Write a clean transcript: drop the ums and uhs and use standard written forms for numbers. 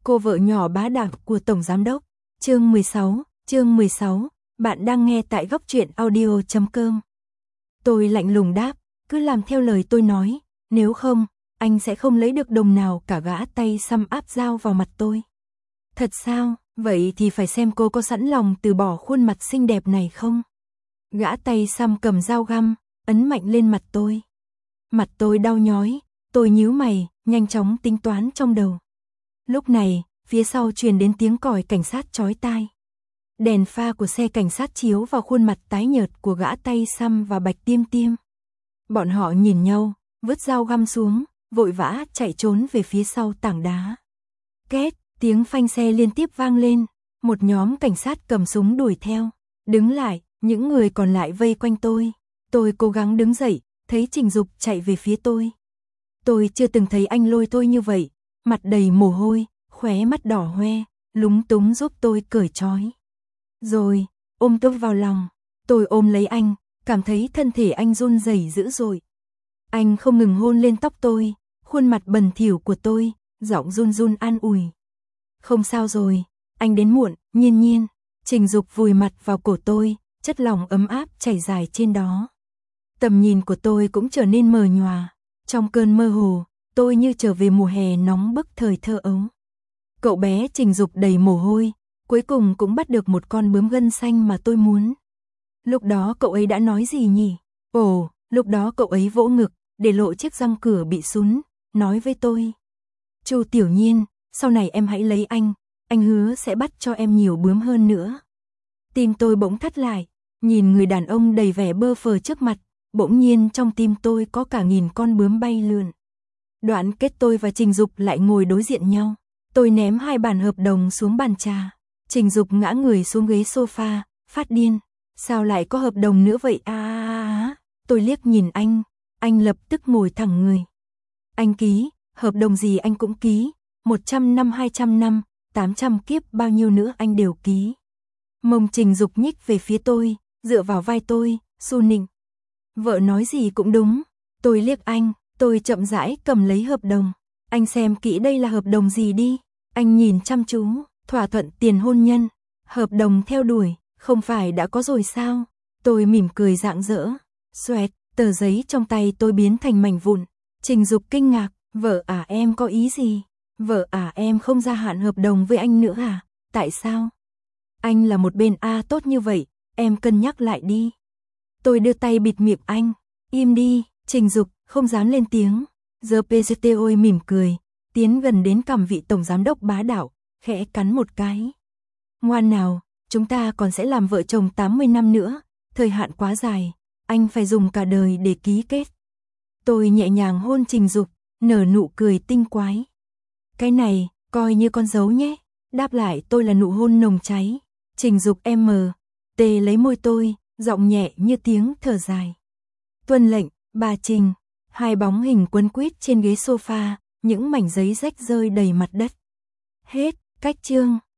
Cô vợ nhỏ bá đạo của Tổng Giám Đốc. Chương 16, bạn đang nghe tại góc truyện audio.com. Tôi lạnh lùng đáp, cứ làm theo lời tôi nói, nếu không, anh sẽ không lấy được đồng nào cả. Gã tay xăm áp dao vào mặt tôi. Thật sao, vậy thì phải xem cô có sẵn lòng từ bỏ khuôn mặt xinh đẹp này không? Gã tay xăm cầm dao găm, ấn mạnh lên mặt tôi. Mặt tôi đau nhói, tôi nhíu mày, nhanh chóng tính toán trong đầu. Lúc này, phía sau truyền đến tiếng còi cảnh sát chói tai. Đèn pha của xe cảnh sát chiếu vào khuôn mặt tái nhợt của gã tay xăm và Bạch Tiêm Tiêm. Bọn họ nhìn nhau, vứt dao găm xuống, vội vã chạy trốn về phía sau tảng đá. Két, tiếng phanh xe liên tiếp vang lên, một nhóm cảnh sát cầm súng đuổi theo. Đứng lại, những người còn lại vây quanh tôi. Tôi cố gắng đứng dậy, thấy Trình Dục chạy về phía tôi. Tôi chưa từng thấy anh lôi tôi như vậy, mặt đầy mồ hôi, khóe mắt đỏ hoe, lúng túng giúp tôi cởi trói. Rồi, ôm tôi vào lòng, tôi ôm lấy anh, cảm thấy thân thể anh run rẩy dữ dội. Anh không ngừng hôn lên tóc tôi, khuôn mặt bẩn thỉu của tôi, giọng run run an ủi. Không sao rồi, anh đến muộn, Nhiên Nhiên. Trình Dục vùi mặt vào cổ tôi, chất lỏng ấm áp chảy dài trên đó. Tầm nhìn của tôi cũng trở nên mờ nhòa. Trong cơn mơ hồ, tôi như trở về mùa hè nóng bức thời thơ ấu. Cậu bé Trình Dục đầy mồ hôi, cuối cùng cũng bắt được một con bướm gân xanh mà tôi muốn. Lúc đó cậu ấy đã nói gì nhỉ? Ồ, lúc đó cậu ấy vỗ ngực, để lộ chiếc răng cửa bị sún, nói với tôi. Chu Tiểu Nhiên, sau này em hãy lấy anh hứa sẽ bắt cho em nhiều bướm hơn nữa. Tim tôi bỗng thắt lại, nhìn người đàn ông đầy vẻ bơ phờ trước mặt, bỗng nhiên trong tim tôi có cả nghìn con bướm bay lượn. Đoạn kết tôi và Trình Dục lại ngồi đối diện nhau. Tôi ném 2 bản hợp đồng xuống bàn trà. Trình Dục ngã người xuống ghế sofa, phát điên. Sao lại có hợp đồng nữa vậy à? Tôi liếc nhìn anh lập tức ngồi thẳng người. Anh ký, hợp đồng gì anh cũng ký, 100 năm 200 năm, 800 kiếp bao nhiêu nữa anh đều ký. Mông Trình Dục nhích về phía tôi, dựa vào vai tôi, su nịnh. Vợ nói gì cũng đúng. Tôi liếc anh, tôi chậm rãi cầm lấy hợp đồng. Anh xem kỹ đây là hợp đồng gì đi. Anh nhìn chăm chú, thỏa thuận tiền hôn nhân, hợp đồng theo đuổi, không phải đã có rồi sao? Tôi mỉm cười rạng rỡ. Xoẹt, tờ giấy trong tay tôi biến thành mảnh vụn. Trình Dục kinh ngạc, vợ à em có ý gì? Vợ à em không gia hạn hợp đồng với anh nữa à? Tại sao? Anh là một bên A tốt như vậy, em cân nhắc lại đi. Tôi đưa tay bịt miệng anh. Im đi, Trình Dục không dám lên tiếng. Giờ PCTOI mỉm cười, tiến gần đến cằm vị tổng giám đốc bá đạo, khẽ cắn một cái. Ngoan nào, chúng ta còn sẽ làm vợ chồng 80 năm nữa, thời hạn quá dài, anh phải dùng cả đời để ký kết. Tôi nhẹ nhàng hôn Trình Dục, nở nụ cười tinh quái. Cái này, coi như con dấu nhé. Đáp lại tôi là nụ hôn nồng cháy. Trình Dục M.T. lấy môi tôi, giọng nhẹ như tiếng thở dài. Tuân lệnh, bà Trình. 2 bóng hình quấn quýt trên ghế sofa, những mảnh giấy rách rơi đầy mặt đất. Hết, cách chương.